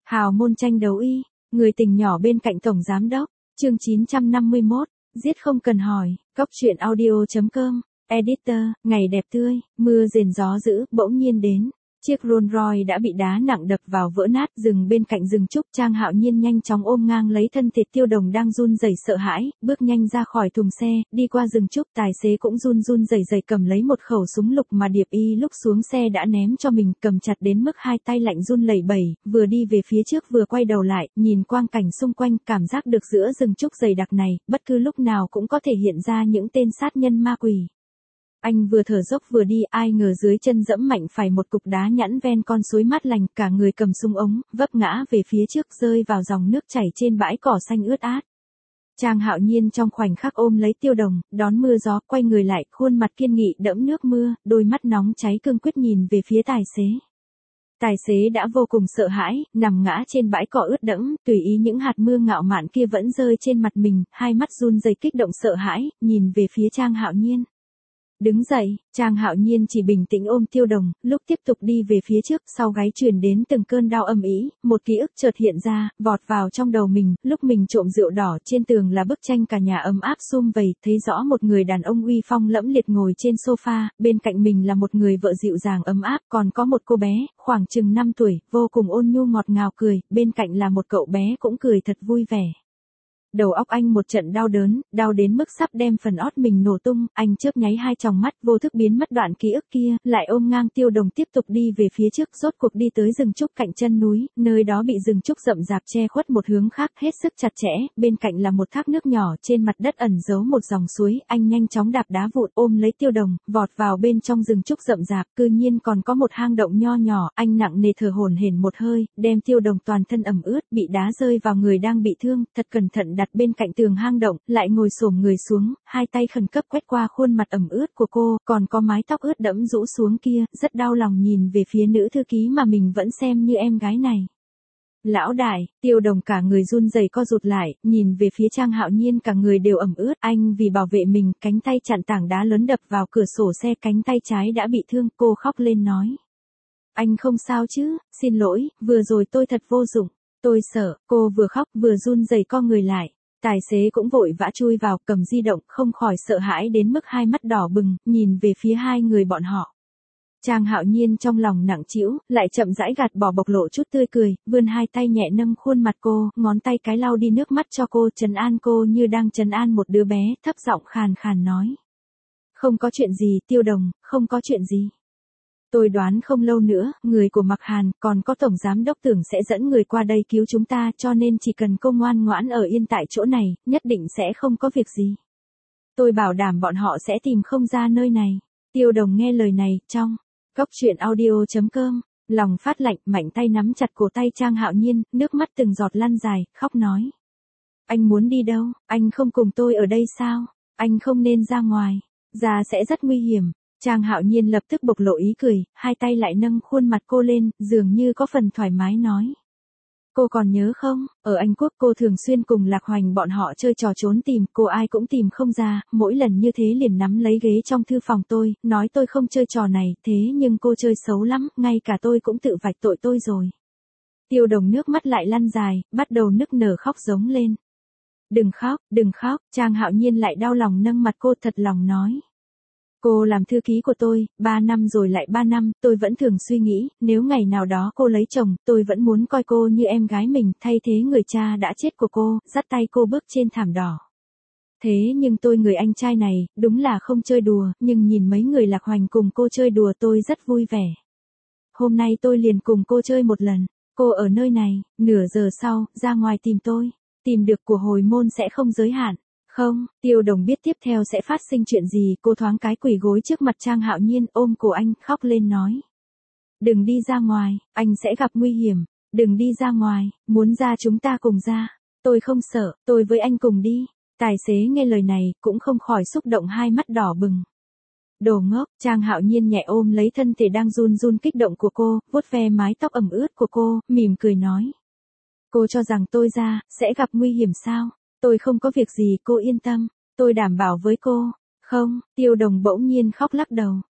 Hào môn tranh đấu y, người tình nhỏ bên cạnh tổng giám đốc, chương 951, giết không cần hỏi, Cóc truyện audio.com, editor, ngày đẹp tươi, mưa rền gió dữ bỗng nhiên đến. Chiếc Rolls Royce đã bị đá nặng đập vào vỡ nát, dừng bên cạnh rừng trúc. Trang Hạo Nhiên nhanh chóng ôm ngang lấy thân thể Tiêu Đồng đang run rẩy sợ hãi, bước nhanh ra khỏi thùng xe, đi qua rừng trúc. Tài xế cũng run run rẩy rẩy cầm lấy một khẩu súng lục mà Điệp Y lúc xuống xe đã ném cho mình, cầm chặt đến mức hai tay lạnh run lẩy bẩy, vừa đi về phía trước vừa quay đầu lại, nhìn quang cảnh xung quanh, cảm giác được giữa rừng trúc dày đặc này, bất cứ lúc nào cũng có thể hiện ra những tên sát nhân ma quỷ. Anh vừa thở dốc vừa đi, ai ngờ dưới chân dẫm mạnh phải một cục đá nhẵn ven con suối mát lành, cả người cầm súng ống, vấp ngã về phía trước, rơi vào dòng nước chảy trên bãi cỏ xanh ướt át. Trang Hạo Nhiên trong khoảnh khắc ôm lấy Tiêu Đồng, đón mưa gió, quay người lại, khuôn mặt kiên nghị đẫm nước mưa, đôi mắt nóng cháy cương quyết nhìn về phía tài xế. Tài xế đã vô cùng sợ hãi, nằm ngã trên bãi cỏ ướt đẫm, tùy ý những hạt mưa ngạo mạn kia vẫn rơi trên mặt mình, hai mắt run rẩy kích động sợ hãi, nhìn về phía Trang Hạo Nhiên. Đứng dậy, Trang Hạo Nhiên chỉ bình tĩnh ôm Tiêu Đồng, lúc tiếp tục đi về phía trước, sau gáy truyền đến từng cơn đau âm ỉ, một ký ức chợt hiện ra, vọt vào trong đầu mình, lúc mình trộm rượu đỏ, trên tường là bức tranh cả nhà ấm áp sum vầy, thấy rõ một người đàn ông uy phong lẫm liệt ngồi trên sofa, bên cạnh mình là một người vợ dịu dàng ấm áp, còn có một cô bé, khoảng chừng 5 tuổi, vô cùng ôn nhu ngọt ngào cười, bên cạnh là một cậu bé cũng cười thật vui vẻ. Đầu óc anh một trận đau đớn, đau đến mức sắp đem phần ót mình nổ tung, anh chớp nháy hai tròng mắt, vô thức biến mất đoạn ký ức kia, lại ôm ngang Tiêu Đồng tiếp tục đi về phía trước, rốt cuộc đi tới rừng trúc cạnh chân núi, nơi đó bị rừng trúc rậm rạp che khuất một hướng khác hết sức chặt chẽ, bên cạnh là một thác nước nhỏ, trên mặt đất ẩn giấu một dòng suối, anh nhanh chóng đạp đá vụn, ôm lấy Tiêu Đồng, vọt vào bên trong rừng trúc rậm rạp, cư nhiên còn có một hang động nho nhỏ, anh nặng nề thở hổn hển một hơi, đem Tiêu Đồng toàn thân ẩm ướt, bị đá rơi vào người đang bị thương, thật cẩn thận đặt bên cạnh tường hang động, lại ngồi xổm người xuống, hai tay khẩn cấp quét qua khuôn mặt ẩm ướt của cô, còn có mái tóc ướt đẫm rũ xuống kia, rất đau lòng nhìn về phía nữ thư ký mà mình vẫn xem như em gái này. Lão đại, Tiêu Đồng cả người run rẩy co rụt lại, nhìn về phía Trang Hạo Nhiên cả người đều ẩm ướt, anh vì bảo vệ mình, cánh tay chặn tảng đá lớn đập vào cửa sổ xe, cánh tay trái đã bị thương, cô khóc lên nói. Anh không sao chứ, xin lỗi, vừa rồi tôi thật vô dụng, tôi sợ, cô vừa khóc vừa run rẩy co người lại. Tài xế cũng vội vã chui vào, cầm di động, không khỏi sợ hãi đến mức hai mắt đỏ bừng, nhìn về phía hai người bọn họ. Trang Hạo Nhiên trong lòng nặng trĩu, lại chậm rãi gạt bỏ bộc lộ chút tươi cười, vươn hai tay nhẹ nâng khuôn mặt cô, ngón tay cái lau đi nước mắt cho cô, trấn an cô như đang trấn an một đứa bé, thấp giọng khàn khàn nói. Không có chuyện gì, Tiêu Đồng, không có chuyện gì. Tôi đoán không lâu nữa, người của Mạc Hàn, còn có Tổng Giám Đốc Tưởng sẽ dẫn người qua đây cứu chúng ta, cho nên chỉ cần cô ngoan ngoãn ở yên tại chỗ này, nhất định sẽ không có việc gì. Tôi bảo đảm bọn họ sẽ tìm không ra nơi này. Tiêu Đồng nghe lời này, trong Cóc truyện audio.com, lòng phát lạnh, mạnh tay nắm chặt cổ tay Trang Hạo Nhiên, nước mắt từng giọt lăn dài, khóc nói. Anh muốn đi đâu, anh không cùng tôi ở đây sao, anh không nên ra ngoài, ra sẽ rất nguy hiểm. Trang Hạo Nhiên lập tức bộc lộ ý cười, hai tay lại nâng khuôn mặt cô lên, dường như có phần thoải mái nói. Cô còn nhớ không, ở Anh Quốc cô thường xuyên cùng Lạc Hoành bọn họ chơi trò trốn tìm, cô ai cũng tìm không ra, mỗi lần như thế liền nắm lấy ghế trong thư phòng tôi, nói tôi không chơi trò này, thế nhưng cô chơi xấu lắm, ngay cả tôi cũng tự vạch tội tôi rồi. Tiêu Đồng nước mắt lại lăn dài, bắt đầu nức nở khóc giống lên. Đừng khóc, Trang Hạo Nhiên lại đau lòng nâng mặt cô thật lòng nói. Cô làm thư ký của tôi, 3 năm rồi lại 3 năm, tôi vẫn thường suy nghĩ, nếu ngày nào đó cô lấy chồng, tôi vẫn muốn coi cô như em gái mình, thay thế người cha đã chết của cô, dắt tay cô bước trên thảm đỏ. Thế nhưng tôi người anh trai này, đúng là không chơi đùa, nhưng nhìn mấy người Lạc Hoành cùng cô chơi đùa tôi rất vui vẻ. Hôm nay tôi liền cùng cô chơi một lần, cô ở nơi này, nửa giờ sau, ra ngoài tìm tôi, tìm được của hồi môn sẽ không giới hạn. Không, Tiêu Đồng biết tiếp theo sẽ phát sinh chuyện gì, cô thoáng cái quỳ gối trước mặt Trang Hạo Nhiên, ôm cổ anh, khóc lên nói. Đừng đi ra ngoài, anh sẽ gặp nguy hiểm, đừng đi ra ngoài, muốn ra chúng ta cùng ra, tôi không sợ, tôi với anh cùng đi. Tài xế nghe lời này, cũng không khỏi xúc động hai mắt đỏ bừng. Đồ ngốc, Trang Hạo Nhiên nhẹ ôm lấy thân thể đang run run kích động của cô, vuốt ve mái tóc ẩm ướt của cô, mỉm cười nói. Cô cho rằng tôi ra, sẽ gặp nguy hiểm sao? Tôi không có việc gì, cô yên tâm, tôi đảm bảo với cô. Không, Tiêu Đồng bỗng nhiên khóc lắc đầu.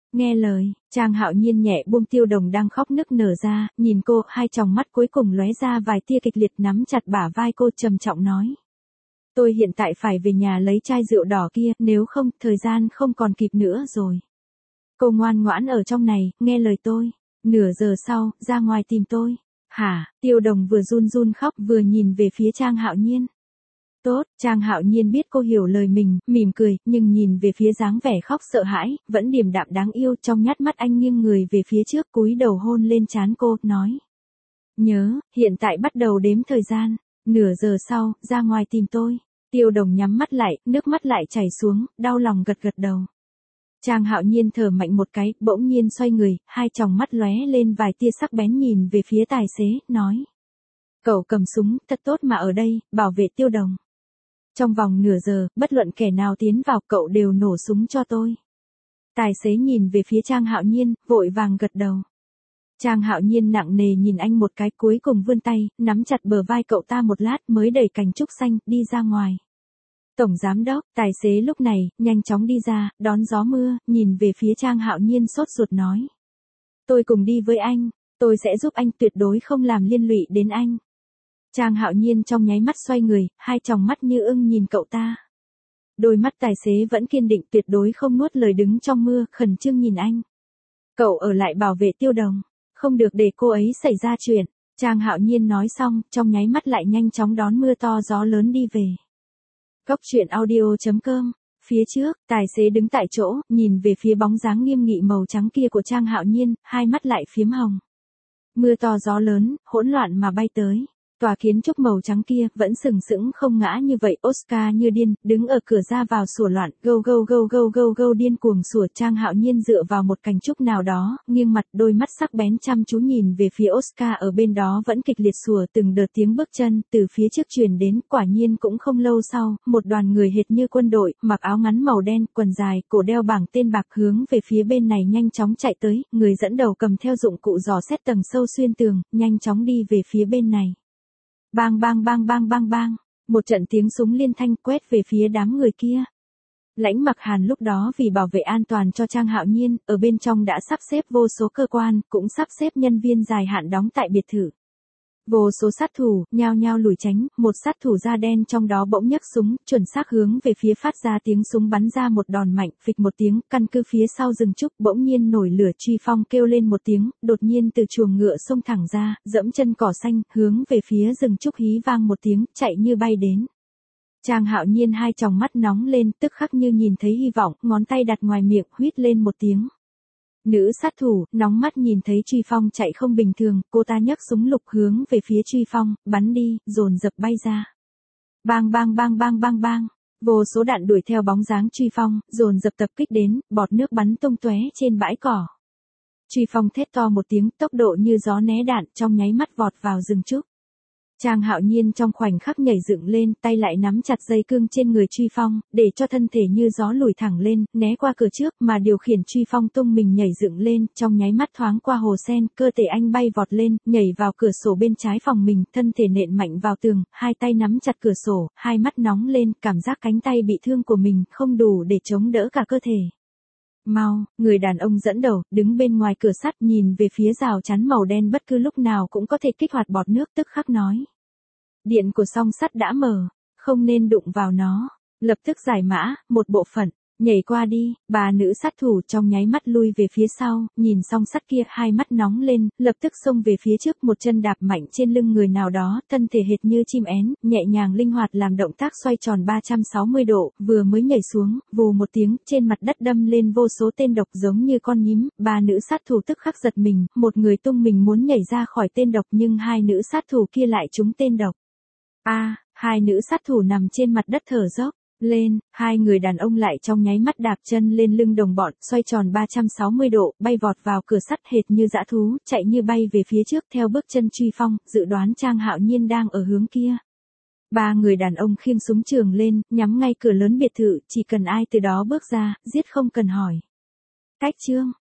Nghe lời, Trang Hạo Nhiên nhẹ buông Tiêu Đồng đang khóc nức nở ra, nhìn cô, hai tròng mắt cuối cùng lóe ra vài tia kịch liệt, nắm chặt bả vai cô trầm trọng nói. Tôi hiện tại phải về nhà lấy chai rượu đỏ kia, nếu không, thời gian không còn kịp nữa rồi. Cô ngoan ngoãn ở trong này, nghe lời tôi. Nửa giờ sau, ra ngoài tìm tôi. Hả? Tiêu Đồng vừa run run khóc vừa nhìn về phía Trang Hạo Nhiên. Tốt, Trang Hạo Nhiên biết cô hiểu lời mình, mỉm cười, nhưng nhìn về phía dáng vẻ khóc sợ hãi, vẫn điềm đạm đáng yêu, trong nhát mắt anh nghiêng người về phía trước, cúi đầu hôn lên trán cô, nói. Nhớ, hiện tại bắt đầu đếm thời gian, nửa giờ sau, ra ngoài tìm tôi. Tiêu Đồng nhắm mắt lại, nước mắt lại chảy xuống, đau lòng gật gật đầu. Trang Hạo Nhiên thở mạnh một cái, bỗng nhiên xoay người, hai tròng mắt lóe lên vài tia sắc bén nhìn về phía tài xế, nói. Cậu cầm súng, thật tốt mà ở đây, bảo vệ Tiêu Đồng. Trong vòng nửa giờ, bất luận kẻ nào tiến vào cậu đều nổ súng cho tôi. Tài xế nhìn về phía Trang Hạo Nhiên, vội vàng gật đầu. Trang Hạo Nhiên nặng nề nhìn anh một cái, cuối cùng vươn tay, nắm chặt bờ vai cậu ta một lát mới đẩy cành trúc xanh, đi ra ngoài. Tổng giám đốc, tài xế lúc này, nhanh chóng đi ra, đón gió mưa, nhìn về phía Trang Hạo Nhiên sốt ruột nói. Tôi cùng đi với anh, tôi sẽ giúp anh, tuyệt đối không làm liên lụy đến anh. Trang Hạo Nhiên trong nháy mắt xoay người, hai tròng mắt như ưng nhìn cậu ta. Đôi mắt tài xế vẫn kiên định, tuyệt đối không nuốt lời, đứng trong mưa, khẩn trương nhìn anh. Cậu ở lại bảo vệ Tiêu Đồng, không được để cô ấy xảy ra chuyện. Trang Hạo Nhiên nói xong, trong nháy mắt lại nhanh chóng đón mưa to gió lớn đi về. Cốc truyện audio.com. Phía trước, tài xế đứng tại chỗ, nhìn về phía bóng dáng nghiêm nghị màu trắng kia của Trang Hạo Nhiên, hai mắt lại phiếm hồng. Mưa to gió lớn, hỗn loạn mà bay tới. Tòa kiến trúc màu trắng kia vẫn sừng sững không ngã như vậy. Oscar như điên, đứng ở cửa ra vào sủa loạn, go điên cuồng sủa. Trang Hạo Nhiên dựa vào một cành trúc nào đó, nghiêng mặt, đôi mắt sắc bén chăm chú nhìn về phía Oscar ở bên đó vẫn kịch liệt sủa. Từng đợt tiếng bước chân từ phía trước truyền đến, quả nhiên cũng không lâu sau, một đoàn người hệt như quân đội, mặc áo ngắn màu đen, quần dài, cổ đeo bảng tên bạc hướng về phía bên này nhanh chóng chạy tới, người dẫn đầu cầm theo dụng cụ dò xét tầng sâu xuyên tường, nhanh chóng đi về phía bên này. Bang bang bang bang bang bang, một trận tiếng súng liên thanh quét về phía đám người kia. Lãnh Mặc Hàn lúc đó vì bảo vệ an toàn cho Trang Hạo Nhiên, ở bên trong đã sắp xếp vô số cơ quan, cũng sắp xếp nhân viên dài hạn đóng tại biệt thự. Vô số sát thủ, nhao nhao lùi tránh, một sát thủ da đen trong đó bỗng nhấc súng, chuẩn xác hướng về phía phát ra tiếng súng bắn ra một đòn mạnh, phịch một tiếng, căn cứ phía sau rừng trúc bỗng nhiên nổi lửa. Truy Phong kêu lên một tiếng, đột nhiên từ chuồng ngựa xông thẳng ra, dẫm chân cỏ xanh, hướng về phía rừng trúc hí vang một tiếng, chạy như bay đến. Trang Hạo Nhiên hai tròng mắt nóng lên, tức khắc như nhìn thấy hy vọng, ngón tay đặt ngoài miệng, huýt lên một tiếng. Nữ sát thủ, nóng mắt nhìn thấy Truy Phong chạy không bình thường, cô ta nhấc súng lục hướng về phía Truy Phong, bắn đi, dồn dập bay ra. Bang bang bang bang bang bang, vô số đạn đuổi theo bóng dáng Truy Phong, dồn dập tập kích đến, bọt nước bắn tung tóe trên bãi cỏ. Truy Phong thét to một tiếng, tốc độ như gió né đạn, trong nháy mắt vọt vào rừng trúc. Trang Hạo Nhiên trong khoảnh khắc nhảy dựng lên, tay lại nắm chặt dây cương trên người Truy Phong, để cho thân thể như gió lùi thẳng lên, né qua cửa trước, mà điều khiển Truy Phong tung mình nhảy dựng lên, trong nháy mắt thoáng qua hồ sen, cơ thể anh bay vọt lên, nhảy vào cửa sổ bên trái phòng mình, thân thể nện mạnh vào tường, hai tay nắm chặt cửa sổ, hai mắt nóng lên, cảm giác cánh tay bị thương của mình không đủ để chống đỡ cả cơ thể. Mau, người đàn ông dẫn đầu, đứng bên ngoài cửa sắt nhìn về phía rào chắn màu đen bất cứ lúc nào cũng có thể kích hoạt bọt nước, tức khắc nói. Điện của song sắt đã mở, không nên đụng vào nó, lập tức giải mã, một bộ phận, nhảy qua đi, bà nữ sát thủ trong nháy mắt lui về phía sau, nhìn song sắt kia hai mắt nóng lên, lập tức xông về phía trước một chân đạp mạnh trên lưng người nào đó, thân thể hệt như chim én, nhẹ nhàng linh hoạt làm động tác xoay tròn 360 độ, vừa mới nhảy xuống, vù một tiếng, trên mặt đất đâm lên vô số tên độc giống như con nhím, bà nữ sát thủ tức khắc giật mình, một người tung mình muốn nhảy ra khỏi tên độc nhưng hai nữ sát thủ kia lại trúng tên độc. Hai nữ sát thủ nằm trên mặt đất thở dốc lên, hai người đàn ông lại trong nháy mắt đạp chân lên lưng đồng bọn, xoay tròn 360 độ, bay vọt vào cửa sắt hệt như dã thú, chạy như bay về phía trước theo bước chân Truy Phong, dự đoán Trang Hạo Nhiên đang ở hướng kia. Ba người đàn ông khiêng súng trường lên, nhắm ngay cửa lớn biệt thự, chỉ cần ai từ đó bước ra, giết không cần hỏi. Cách chương